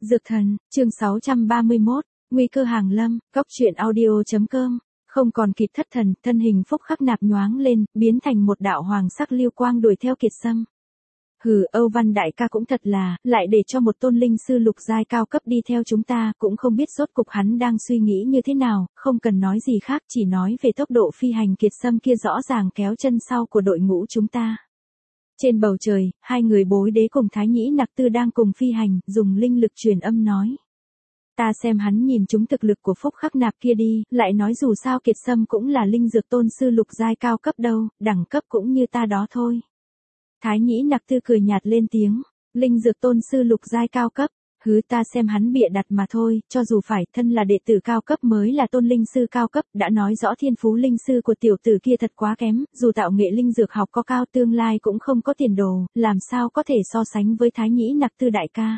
Dược thần, chương 631, nguy cơ hàng lâm, góc truyện audio.com. Không còn kịp thất thần, thân hình Phúc Khắc Nạp nhoáng lên, biến thành một đạo hoàng sắc lưu quang đuổi theo Kiệt Sâm. Hừ, Âu Văn đại ca cũng thật là, lại để cho một tôn linh sư lục giai cao cấp đi theo chúng ta, cũng không biết rốt cục hắn đang suy nghĩ như thế nào, không cần nói gì khác, chỉ nói về tốc độ phi hành Kiệt Sâm kia rõ ràng kéo chân sau của đội ngũ chúng ta. Trên bầu trời, hai người Bối Đế cùng Thái Nhĩ Nặc Tư đang cùng phi hành, dùng linh lực truyền âm nói. Ta xem hắn nhìn chúng thực lực của Phúc Khắc Nạp kia đi, lại nói dù sao Kiệt Sâm cũng là linh dược tôn sư lục giai cao cấp đâu, đẳng cấp cũng như ta đó thôi. Thái Nhĩ Nặc Tư cười nhạt lên tiếng, linh dược tôn sư lục giai cao cấp, hứ ta xem hắn bịa đặt mà thôi, cho dù phải thân là đệ tử cao cấp mới là tôn linh sư cao cấp, đã nói rõ thiên phú linh sư của tiểu tử kia thật quá kém, dù tạo nghệ linh dược học có cao tương lai cũng không có tiền đồ, làm sao có thể so sánh với Thái Nhĩ Nặc Tư đại ca.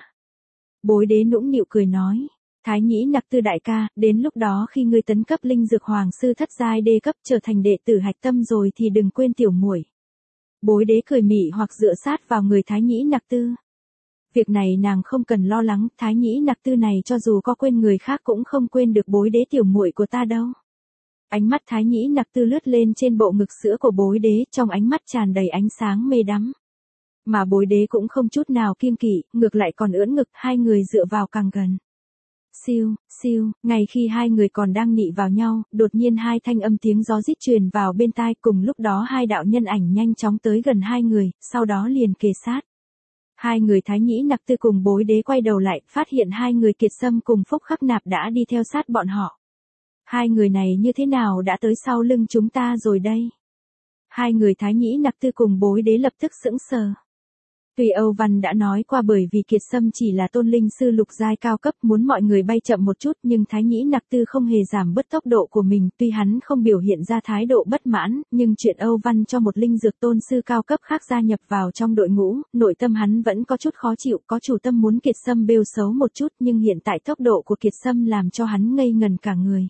Bối Đế nũng nịu cười nói. Thái Nhĩ Nặc Tư đại ca, đến lúc đó khi ngươi tấn cấp linh dược hoàng sư thất giai đê cấp trở thành đệ tử hạch tâm rồi thì đừng quên tiểu muội. Bối Đế cười mị hoặc dựa sát vào người Thái Nhĩ Nặc Tư. Việc này nàng không cần lo lắng, Thái Nhĩ Nặc Tư này cho dù có quên người khác cũng không quên được Bối Đế tiểu muội của ta đâu. Ánh mắt Thái Nhĩ Nặc Tư lướt lên trên bộ ngực sữa của Bối Đế, trong ánh mắt tràn đầy ánh sáng mê đắm. Mà Bối Đế cũng không chút nào kiêng kỵ, ngược lại còn ưỡn ngực, hai người dựa vào càng gần. Siêu, siêu, ngay khi hai người còn đang nị vào nhau, đột nhiên hai thanh âm tiếng gió rít truyền vào bên tai, cùng lúc đó hai đạo nhân ảnh nhanh chóng tới gần hai người, sau đó liền kề sát. Hai người Thái Nhĩ Nặc Tư cùng Bối Đế quay đầu lại, phát hiện hai người Kiệt Sâm cùng Phúc Khắc Nạp đã đi theo sát bọn họ. Hai người này như thế nào đã tới sau lưng chúng ta rồi đây? Hai người Thái Nhĩ Nặc Tư cùng Bối Đế lập tức sững sờ. Tuy Âu Văn đã nói qua bởi vì Kiệt Sâm chỉ là tôn linh sư lục giai cao cấp muốn mọi người bay chậm một chút nhưng Thái Nhĩ Nặc Tư không hề giảm bớt tốc độ của mình, tuy hắn không biểu hiện ra thái độ bất mãn, nhưng chuyện Âu Văn cho một linh dược tôn sư cao cấp khác gia nhập vào trong đội ngũ, nội tâm hắn vẫn có chút khó chịu, có chủ tâm muốn Kiệt Sâm bêu xấu một chút nhưng hiện tại tốc độ của Kiệt Sâm làm cho hắn ngây ngần cả người.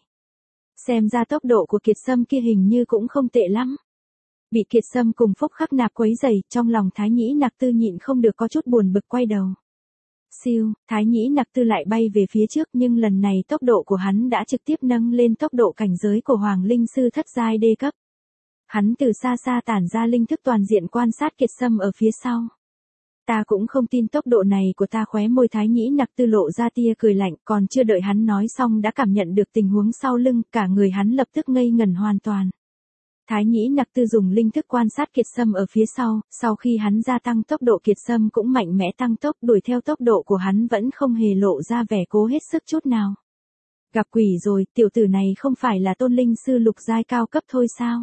Xem ra tốc độ của Kiệt Sâm kia hình như cũng không tệ lắm. Bị Kiệt Sâm cùng Phúc Khắc Nạp quấy rầy, trong lòng Thái Nhĩ Nặc Tư nhịn không được có chút buồn bực quay đầu. Siêu, Thái Nhĩ Nặc Tư lại bay về phía trước nhưng lần này tốc độ của hắn đã trực tiếp nâng lên tốc độ cảnh giới của Hoàng Linh Sư thất giai đê cấp. Hắn từ xa xa tản ra linh thức toàn diện quan sát Kiệt Sâm ở phía sau. Ta cũng không tin tốc độ này của ta, khóe môi Thái Nhĩ Nặc Tư lộ ra tia cười lạnh, còn chưa đợi hắn nói xong đã cảm nhận được tình huống sau lưng, cả người hắn lập tức ngây ngẩn hoàn toàn. Thái Nhĩ Nặc Tư dùng linh thức quan sát Kiệt Sâm ở phía sau khi hắn gia tăng tốc độ Kiệt Sâm cũng mạnh mẽ tăng tốc, đuổi theo tốc độ của hắn vẫn không hề lộ ra vẻ cố hết sức chút nào. Gặp quỷ rồi, tiểu tử này không phải là tôn linh sư lục giai cao cấp thôi sao?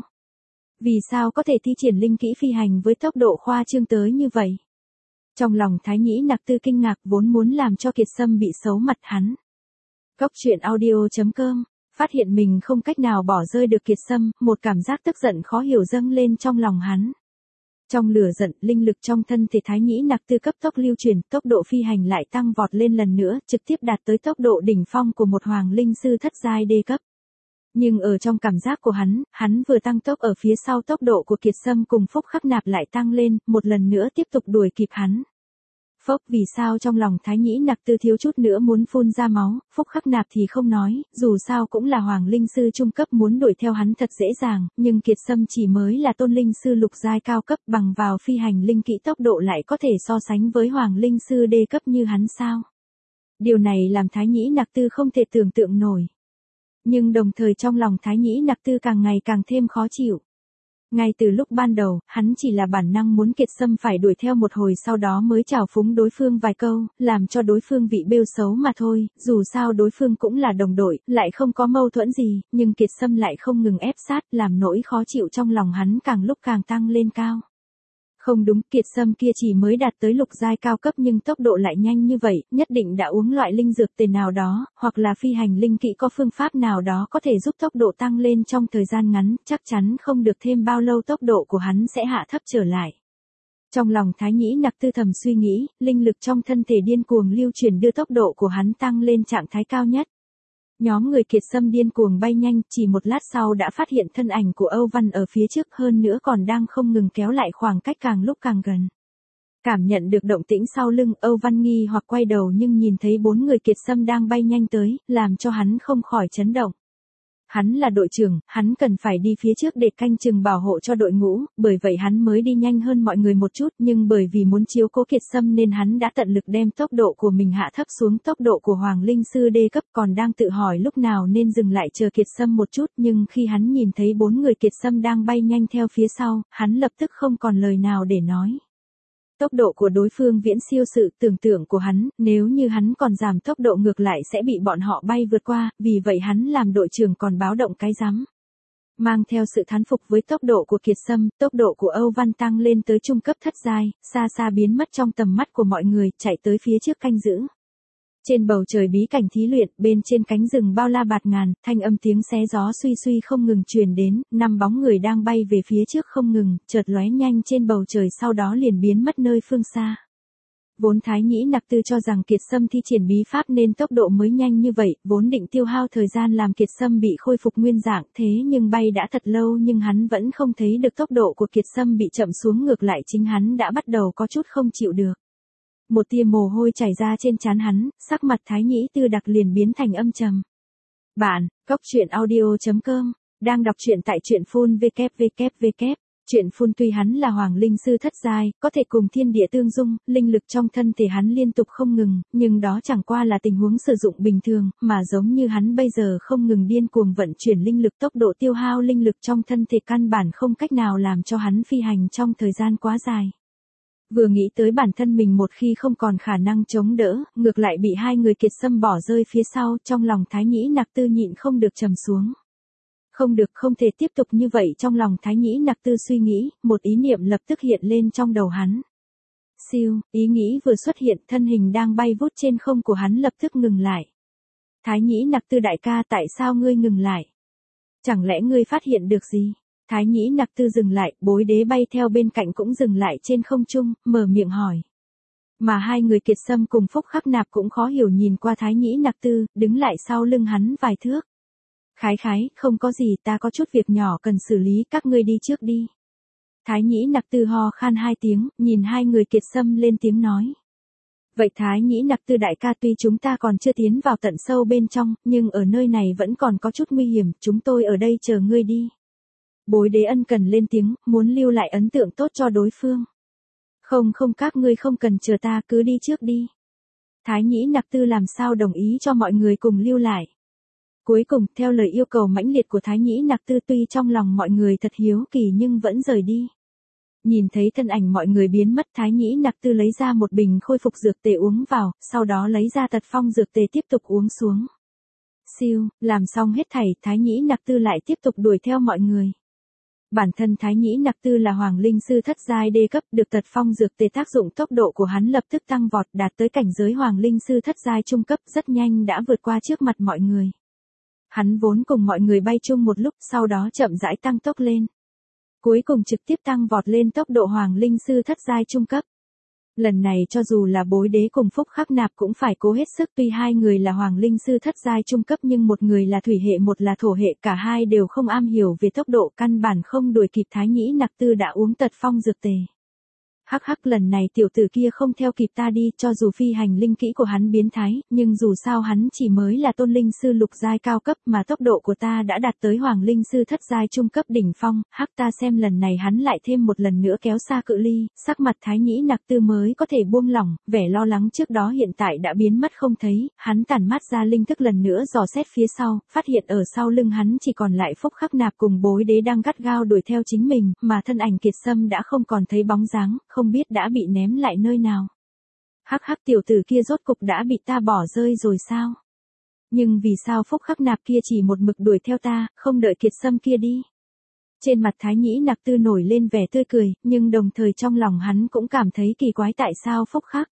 Vì sao có thể thi triển linh kỹ phi hành với tốc độ khoa trương tới như vậy? Trong lòng Thái Nhĩ Nặc Tư kinh ngạc vốn muốn làm cho Kiệt Sâm bị xấu mặt hắn. Góc truyện audio.com. Phát hiện mình không cách nào bỏ rơi được Kiệt Sâm, một cảm giác tức giận khó hiểu dâng lên trong lòng hắn. Trong lửa giận, linh lực trong thân thể Thái Nhĩ Nặc Tư cấp tốc lưu truyền, tốc độ phi hành lại tăng vọt lên lần nữa, trực tiếp đạt tới tốc độ đỉnh phong của một hoàng linh sư thất giai đê cấp. Nhưng ở trong cảm giác của hắn vừa tăng tốc ở phía sau tốc độ của Kiệt Sâm cùng Phúc Khắc Nạp lại tăng lên, một lần nữa tiếp tục đuổi kịp hắn. Phốc, vì sao trong lòng Thái Nhĩ Nặc Tư thiếu chút nữa muốn phun ra máu, Phúc Khắc Nạp thì không nói, dù sao cũng là Hoàng Linh Sư trung cấp muốn đuổi theo hắn thật dễ dàng, nhưng Kiệt Sâm chỉ mới là tôn linh sư lục giai cao cấp, bằng vào phi hành linh kỹ tốc độ lại có thể so sánh với Hoàng Linh Sư đê cấp như hắn sao? Điều này làm Thái Nhĩ Nặc Tư không thể tưởng tượng nổi. Nhưng đồng thời trong lòng Thái Nhĩ Nặc Tư càng ngày càng thêm khó chịu. Ngay từ lúc ban đầu, hắn chỉ là bản năng muốn Kiệt Sâm phải đuổi theo một hồi sau đó mới chào phúng đối phương vài câu, làm cho đối phương bị bêu xấu mà thôi, dù sao đối phương cũng là đồng đội, lại không có mâu thuẫn gì, nhưng Kiệt Sâm lại không ngừng ép sát, làm nỗi khó chịu trong lòng hắn càng lúc càng tăng lên cao. Không đúng, Kiệt Sâm kia chỉ mới đạt tới lục giai cao cấp nhưng tốc độ lại nhanh như vậy, nhất định đã uống loại linh dược tề nào đó, hoặc là phi hành linh kỹ có phương pháp nào đó có thể giúp tốc độ tăng lên trong thời gian ngắn, chắc chắn không được thêm bao lâu tốc độ của hắn sẽ hạ thấp trở lại. Trong lòng Thái Nhĩ Nặc Tư thầm suy nghĩ, linh lực trong thân thể điên cuồng lưu chuyển đưa tốc độ của hắn tăng lên trạng thái cao nhất. Nhóm người Kiệt Sâm điên cuồng bay nhanh, chỉ một lát sau đã phát hiện thân ảnh của Âu Văn ở phía trước, hơn nữa còn đang không ngừng kéo lại khoảng cách càng lúc càng gần. Cảm nhận được động tĩnh sau lưng, Âu Văn nghi hoặc quay đầu nhưng nhìn thấy 4 người Kiệt Sâm đang bay nhanh tới, làm cho hắn không khỏi chấn động. Hắn là đội trưởng, hắn cần phải đi phía trước để canh chừng bảo hộ cho đội ngũ, bởi vậy hắn mới đi nhanh hơn mọi người một chút, nhưng bởi vì muốn chiếu cố Kiệt Sâm nên hắn đã tận lực đem tốc độ của mình hạ thấp xuống tốc độ của Hoàng Linh Sư D cấp, còn đang tự hỏi lúc nào nên dừng lại chờ Kiệt Sâm một chút, nhưng khi hắn nhìn thấy 4 người Kiệt Sâm đang bay nhanh theo phía sau, hắn lập tức không còn lời nào để nói. Tốc độ của đối phương viễn siêu sự tưởng tượng của hắn, nếu như hắn còn giảm tốc độ ngược lại sẽ bị bọn họ bay vượt qua, vì vậy hắn làm đội trưởng còn báo động cái rắm. Mang theo sự thán phục với tốc độ của Kiệt Sâm, tốc độ của Âu Văn tăng lên tới trung cấp thất giai, xa xa biến mất trong tầm mắt của mọi người, chạy tới phía trước canh giữ. Trên bầu trời bí cảnh thí luyện, bên trên cánh rừng bao la bạt ngàn, thanh âm tiếng xé gió suy suy không ngừng truyền đến, 5 bóng người đang bay về phía trước không ngừng, chợt lóe nhanh trên bầu trời sau đó liền biến mất nơi phương xa. Vốn Thái Nhĩ Nặc Tư cho rằng Kiệt Sâm thi triển bí pháp nên tốc độ mới nhanh như vậy, vốn định tiêu hao thời gian làm Kiệt Sâm bị khôi phục nguyên dạng, thế nhưng bay đã thật lâu nhưng hắn vẫn không thấy được tốc độ của Kiệt Sâm bị chậm xuống, ngược lại chính hắn đã bắt đầu có chút không chịu được. Một tia mồ hôi chảy ra trên trán hắn, sắc mặt Thái Nhĩ Tư đặc liền biến thành âm trầm. Bạn, coctruyện.audio.com, đang đọc truyện tại truyện phun www. Truyện phun tuy hắn là Hoàng Linh Sư thất giai, có thể cùng thiên địa tương dung, linh lực trong thân thể hắn liên tục không ngừng, nhưng đó chẳng qua là tình huống sử dụng bình thường, mà giống như hắn bây giờ không ngừng điên cuồng vận chuyển linh lực, tốc độ tiêu hao linh lực trong thân thể căn bản không cách nào làm cho hắn phi hành trong thời gian quá dài. Vừa nghĩ tới bản thân mình một khi không còn khả năng chống đỡ, ngược lại bị 2 người Kiệt Sâm bỏ rơi phía sau, trong lòng Thái Nhĩ Nặc Tư nhịn không được trầm xuống. Không được, không thể tiếp tục như vậy, trong lòng Thái Nhĩ Nặc Tư suy nghĩ, một ý niệm lập tức hiện lên trong đầu hắn. Siêu, ý nghĩ vừa xuất hiện, thân hình đang bay vút trên không của hắn lập tức ngừng lại. Thái Nhĩ Nặc Tư đại ca, tại sao ngươi ngừng lại? Chẳng lẽ ngươi phát hiện được gì? Thái Nhĩ Nặc Tư dừng lại, Bối Đế bay theo bên cạnh cũng dừng lại trên không trung, mở miệng hỏi. Mà 2 người Kiệt Sâm cùng Phúc Khắc Nạp cũng khó hiểu nhìn qua Thái Nhĩ Nặc Tư, đứng lại sau lưng hắn vài thước. Khái khái, không có gì, ta có chút việc nhỏ cần xử lý, các ngươi đi trước đi. Thái Nhĩ Nặc Tư ho khan 2 tiếng, nhìn 2 người Kiệt Sâm lên tiếng nói. Vậy Thái Nhĩ Nặc Tư đại ca, tuy chúng ta còn chưa tiến vào tận sâu bên trong, nhưng ở nơi này vẫn còn có chút nguy hiểm, chúng tôi ở đây chờ ngươi đi. Bối Đế ân cần lên tiếng, muốn lưu lại ấn tượng tốt cho đối phương. Không, các ngươi không cần chờ ta, cứ đi trước đi. Thái Nhĩ Nặc Tư làm sao đồng ý cho mọi người cùng lưu lại. Cuối cùng, theo lời yêu cầu mãnh liệt của Thái Nhĩ Nặc Tư, tuy trong lòng mọi người thật hiếu kỳ nhưng vẫn rời đi. Nhìn thấy thân ảnh mọi người biến mất, Thái Nhĩ Nặc Tư lấy ra một bình khôi phục dược tề uống vào, sau đó lấy ra tật phong dược tề tiếp tục uống xuống. Siêu, làm xong hết thảy, Thái Nhĩ Nặc Tư lại tiếp tục đuổi theo mọi người. Bản thân Thái Nhĩ Nặc Tư là Hoàng Linh Sư thất giai D cấp, được tật phong dược tề tác dụng, tốc độ của hắn lập tức tăng vọt, đạt tới cảnh giới Hoàng Linh Sư thất giai trung cấp, rất nhanh đã vượt qua trước mặt mọi người. Hắn vốn cùng mọi người bay chung một lúc, sau đó chậm rãi tăng tốc lên. Cuối cùng trực tiếp tăng vọt lên tốc độ Hoàng Linh Sư thất giai trung cấp. Lần này cho dù là Bối Đế cùng Phúc Khắc Nạp cũng phải cố hết sức, tuy 2 người là Hoàng Linh Sư thất giai trung cấp nhưng một người là thủy hệ một là thổ hệ, cả hai đều không am hiểu về tốc độ, căn bản không đuổi kịp Thái Nhĩ Nặc Tư đã uống tật phong dược tề. Hắc, lần này tiểu tử kia không theo kịp ta đi, cho dù phi hành linh kỹ của hắn biến thái, nhưng dù sao hắn chỉ mới là tôn linh sư lục giai cao cấp mà tốc độ của ta đã đạt tới Hoàng Linh Sư thất giai trung cấp đỉnh phong, ta xem lần này hắn lại thêm một lần nữa kéo xa cự ly, sắc mặt Thái Nhĩ Nặc Tư mới có thể buông lỏng, vẻ lo lắng trước đó hiện tại đã biến mất không thấy, hắn tản mát ra linh thức lần nữa dò xét phía sau, phát hiện ở sau lưng hắn chỉ còn lại Phúc Khắc Nạp cùng Bối Đế đang gắt gao đuổi theo chính mình, mà thân ảnh Kiệt Sâm đã không còn thấy bóng dáng, không biết đã bị ném lại nơi nào. Tiểu tử kia rốt cục đã bị ta bỏ rơi rồi sao? Nhưng vì sao Phúc Khắc Nạp kia chỉ một mực đuổi theo ta, không đợi Kiệt Sâm kia đi? Trên mặt Thái Nhĩ Nặc Tư nổi lên vẻ tươi cười, nhưng đồng thời trong lòng hắn cũng cảm thấy kỳ quái, tại sao Phúc Khắc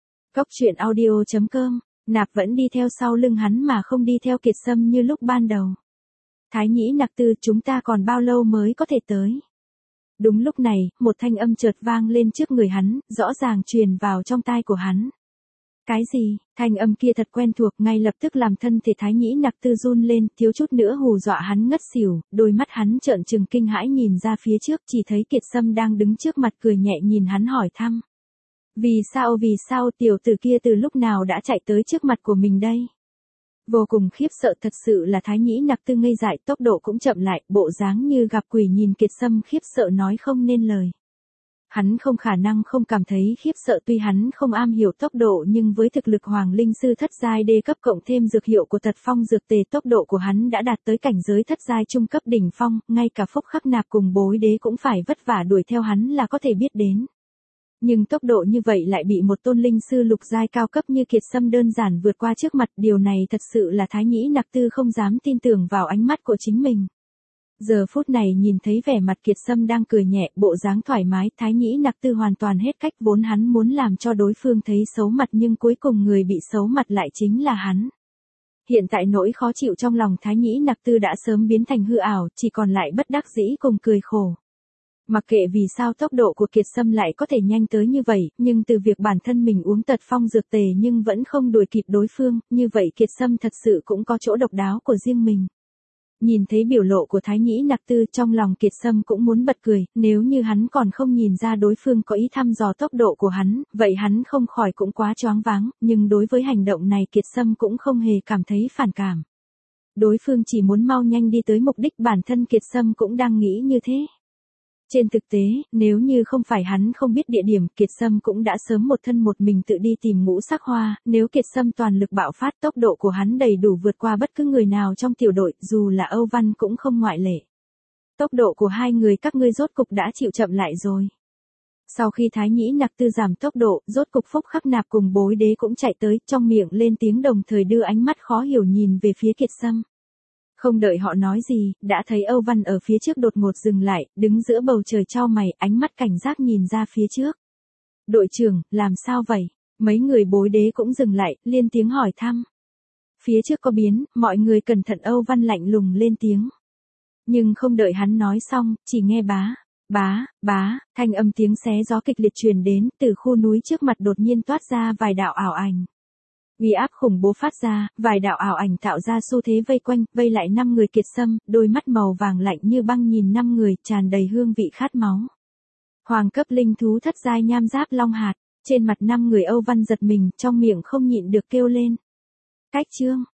coctruyện.audio.com, Nạp vẫn đi theo sau lưng hắn mà không đi theo Kiệt Sâm như lúc ban đầu. Thái Nhĩ Nặc Tư, chúng ta còn bao lâu mới có thể tới? Đúng lúc này, một thanh âm chợt vang lên trước người hắn, rõ ràng truyền vào trong tai của hắn. Cái gì? Thanh âm kia thật quen thuộc, ngay lập tức làm thân thể Thái Nhĩ Nặc Tư run lên, thiếu chút nữa hù dọa hắn ngất xỉu, đôi mắt hắn trợn trừng kinh hãi nhìn ra phía trước, chỉ thấy Kiệt Sâm đang đứng trước mặt cười nhẹ nhìn hắn hỏi thăm. Vì sao tiểu tử kia từ lúc nào đã chạy tới trước mặt của mình đây? Vô cùng khiếp sợ, thật sự là Thái Nhĩ Nặc Tư ngây dại, tốc độ cũng chậm lại, bộ dáng như gặp quỷ, nhìn Kiệt Sâm khiếp sợ nói không nên lời. Hắn không khả năng không cảm thấy khiếp sợ, tuy hắn không am hiểu tốc độ nhưng với thực lực Hoàng Linh Sư thất giai đê cấp cộng thêm dược hiệu của Tật Phong dược tề, tốc độ của hắn đã đạt tới cảnh giới thất giai trung cấp đỉnh phong, ngay cả Phúc Khắc Nạp cùng Bối Đế cũng phải vất vả đuổi theo hắn là có thể biết đến. Nhưng tốc độ như vậy lại bị một tôn linh sư lục giai cao cấp như Kiệt Sâm đơn giản vượt qua trước mặt, điều này thật sự là Thái Nhĩ Nặc Tư không dám tin tưởng vào ánh mắt của chính mình. Giờ phút này nhìn thấy vẻ mặt Kiệt Sâm đang cười nhẹ, bộ dáng thoải mái, Thái Nhĩ Nặc Tư hoàn toàn hết cách, vốn hắn muốn làm cho đối phương thấy xấu mặt nhưng cuối cùng người bị xấu mặt lại chính là hắn. Hiện tại nỗi khó chịu trong lòng Thái Nhĩ Nặc Tư đã sớm biến thành hư ảo, chỉ còn lại bất đắc dĩ cùng cười khổ. Mặc kệ vì sao tốc độ của Kiệt Sâm lại có thể nhanh tới như vậy, nhưng từ việc bản thân mình uống Tật Phong dược tề nhưng vẫn không đuổi kịp đối phương, như vậy Kiệt Sâm thật sự cũng có chỗ độc đáo của riêng mình. Nhìn thấy biểu lộ của Thái Nhĩ Nặc Tư, trong lòng Kiệt Sâm cũng muốn bật cười, nếu như hắn còn không nhìn ra đối phương có ý thăm dò tốc độ của hắn, vậy hắn không khỏi cũng quá choáng váng, nhưng đối với hành động này Kiệt Sâm cũng không hề cảm thấy phản cảm. Đối phương chỉ muốn mau nhanh đi tới mục đích, bản thân Kiệt Sâm cũng đang nghĩ như thế. Trên thực tế, nếu như không phải hắn không biết địa điểm, Kiệt Sâm cũng đã sớm một thân một mình tự đi tìm Ngũ Sắc Hoa, nếu Kiệt Sâm toàn lực bạo phát, tốc độ của hắn đầy đủ vượt qua bất cứ người nào trong tiểu đội, dù là Âu Văn cũng không ngoại lệ. Tốc độ của hai người các ngươi rốt cục đã chịu chậm lại rồi. Sau khi Thái Nhĩ Nặc Tư giảm tốc độ, rốt cục Phúc Khắc Nạp cùng Bối Đế cũng chạy tới, trong miệng lên tiếng đồng thời đưa ánh mắt khó hiểu nhìn về phía Kiệt Sâm. Không đợi họ nói gì, đã thấy Âu Văn ở phía trước đột ngột dừng lại, đứng giữa bầu trời chau mày, ánh mắt cảnh giác nhìn ra phía trước. Đội trưởng, làm sao vậy? Mấy người Bối Đế cũng dừng lại, liên tiếng hỏi thăm. Phía trước có biến, mọi người cẩn thận, Âu Văn lạnh lùng lên tiếng. Nhưng không đợi hắn nói xong, chỉ nghe bá, thanh âm tiếng xé gió kịch liệt truyền đến, từ khu núi trước mặt đột nhiên toát ra vài đạo ảo ảnh. Uy áp khủng bố phát ra, vài đạo ảo ảnh tạo ra xu thế vây quanh, vây lại 5 người Kiệt Sâm, đôi mắt màu vàng lạnh như băng nhìn 5 người, tràn đầy hương vị khát máu. Hoàng cấp linh thú thất giai nham giáp long hạt, trên mặt 5 người Âu Văn giật mình, trong miệng không nhịn được kêu lên. Cách chương.